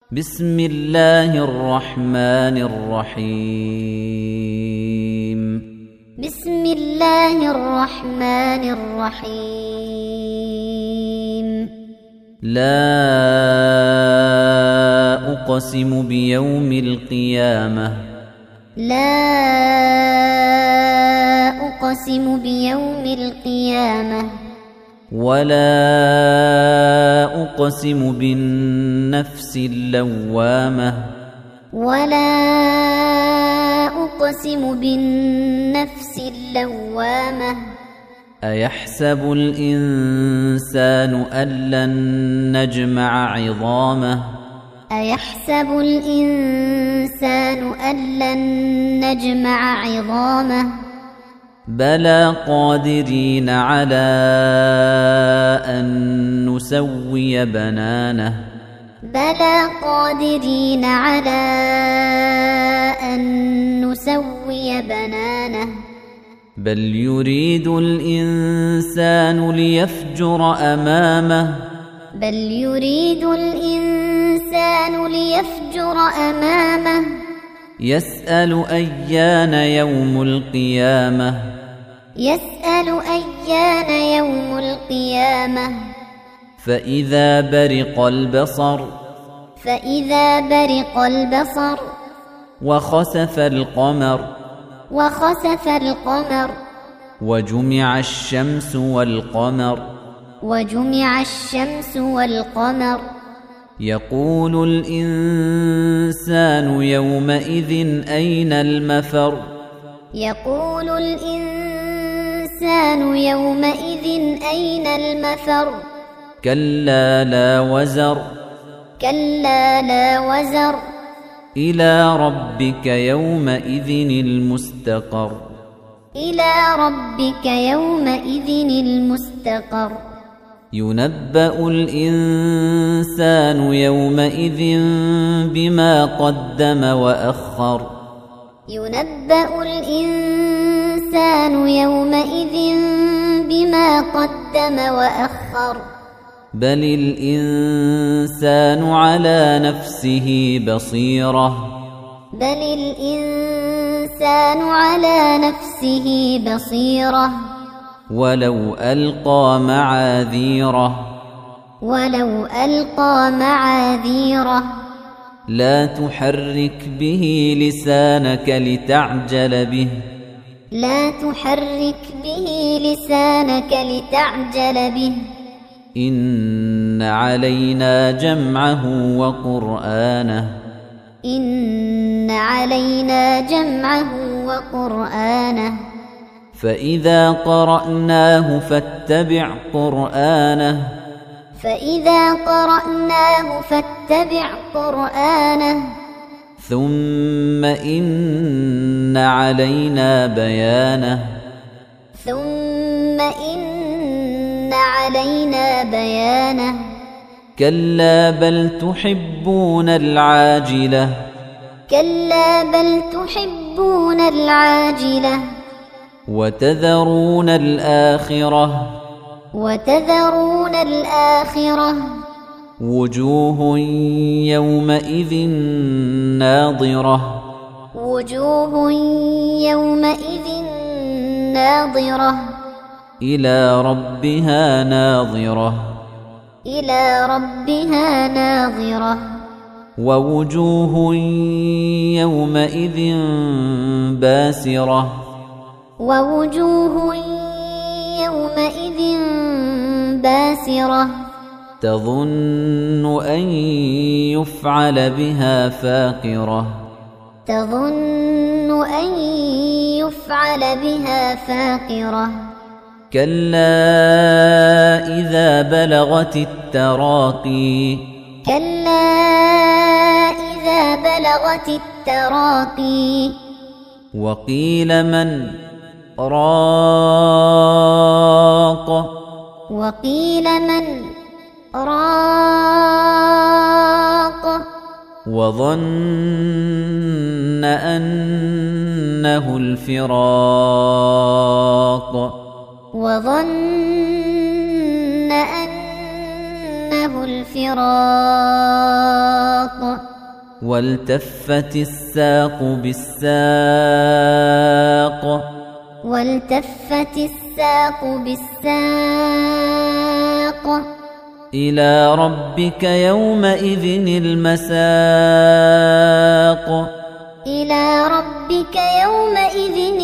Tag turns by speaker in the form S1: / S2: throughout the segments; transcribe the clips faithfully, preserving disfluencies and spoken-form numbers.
S1: بسم الله الرحمن الرحيم
S2: بسم الله الرحمن الرحيم
S1: لا أقسم بيوم القيامة
S2: لا أقسم بيوم القيامة
S1: ولا أقسم بالنفس اللوامة
S2: ولا أقسم بالنفس اللوامة
S1: أيحسب الإنسان أن لن نجمع عظامه
S2: أيحسب الإنسان أن لن نجمع عظامه
S1: بلى قادرين على أن نسوي بنانه
S2: بلى قادرين على أن نسوي بنانه
S1: بل يريد الإنسان ليفجر أمامه
S2: بل يريد الإنسان ليفجر أمامه
S1: يسأل أيان يوم القيامة
S2: يسأل أيان يوم القيامة
S1: فإذا برق البصر
S2: فإذا برق البصر
S1: وخسف القمر
S2: وخسف القمر
S1: وجمع الشمس والقمر
S2: وجمع الشمس والقمر
S1: يقول الإنسان يومئذ أين المفر
S2: يقول الإنسان يومئذ أين المفر
S1: كلا لا وزر
S2: كلا لا وزر
S1: إلى ربك يومئذ المستقر
S2: إلى ربك يومئذ المستقر
S1: ينبأ الإنسان يومئذ بما قدم وأخر
S2: ينبأ الإنسان يومئذ بما قدم وأخر
S1: بل الإنسان على نفسه بصيرة
S2: بل الإنسان على نفسه بصيرة
S1: ولو ألقى معاذيره
S2: ولو ألقى معاذيره
S1: لا تحرك به لسانك لتعجل به
S2: لا تحرك به لسانك لتعجل به
S1: إن علينا جمعه وقرآنه
S2: إن علينا جمعه وقرآنه
S1: فإذا قرأناه فاتبع قرآنه
S2: فإذا قرأناه فاتبع قرآنه
S1: ثم إن علينا بيانه
S2: ثم إن علينا بيانه كلا
S1: بل تحبون العاجلة
S2: كلا بل تحبون العاجلة
S1: وتذرون الآخرة
S2: وتذرون الآخرة
S1: وجوه يومئذ ناظرة
S2: وجوه يومئذ ناظرة إلى
S1: ربها ناظرة
S2: إلى ربها ناظرة
S1: ووجوه يومئذ باسرة
S2: ووجوه يومئذ باسرة
S1: تظن أن يفعل بها فاقرة
S2: تظن أن يفعل بها فاقرة
S1: كلا إذا بلغت التراقي
S2: كلا إذا بلغت التراقي
S1: وقيل من راق
S2: وقيل من راق
S1: وظن أنه الفراق
S2: وظن أنه له الفراق
S1: والتفت الساق بالساق
S2: والتفت الساق بالساق
S1: إلى ربك يومئذ المساق
S2: إلى ربك يومئذ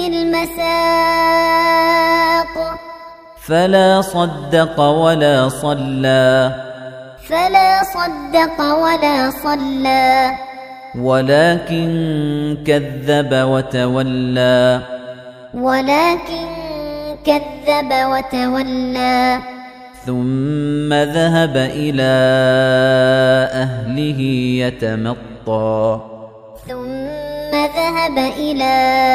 S2: المساق
S1: فلا صدق ولا صلى
S2: فلا صدق ولا صلى
S1: ولكن كذب وتولى
S2: ولكن كذب وتولى
S1: ثم ذهب إلى أهله يتمطى
S2: ثم ذهب إلى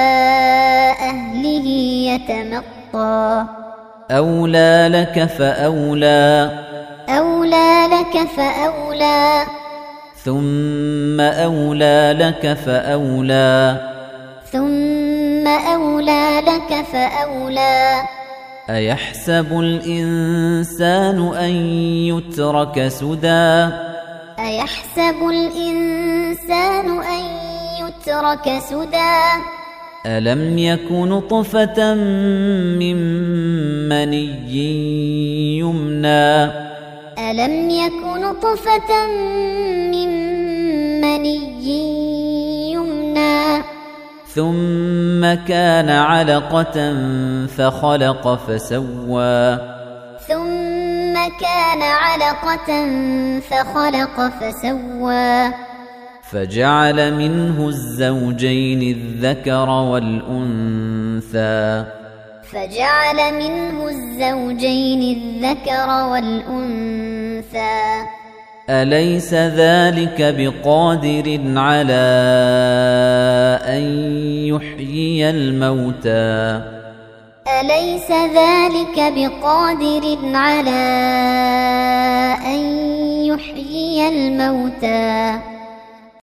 S2: أهله يتمطى
S1: أولى لك فأولى
S2: أولى لك فأولى
S1: ثم أولى لك فأولى
S2: ثم أولى لك فأولى
S1: أيحسب الإنسان أن يترك سدى
S2: أيحسب الإنسان أن يترك سدى
S1: ألم يك نطفة من مني يمنى
S2: ألم يك نطفة من مني يمنى
S1: ثم كان علقة فخلق فسوى
S2: ثم كان علقة فخلق فسوى
S1: فجعل منه الزوجين الذكر والأنثى
S2: فجعل منه الزوجين الذكر والأنثى
S1: أليس ذلك بقادر على أن يحيي الموتى
S2: أليس ذلك بقادر على أن يحيي الموتى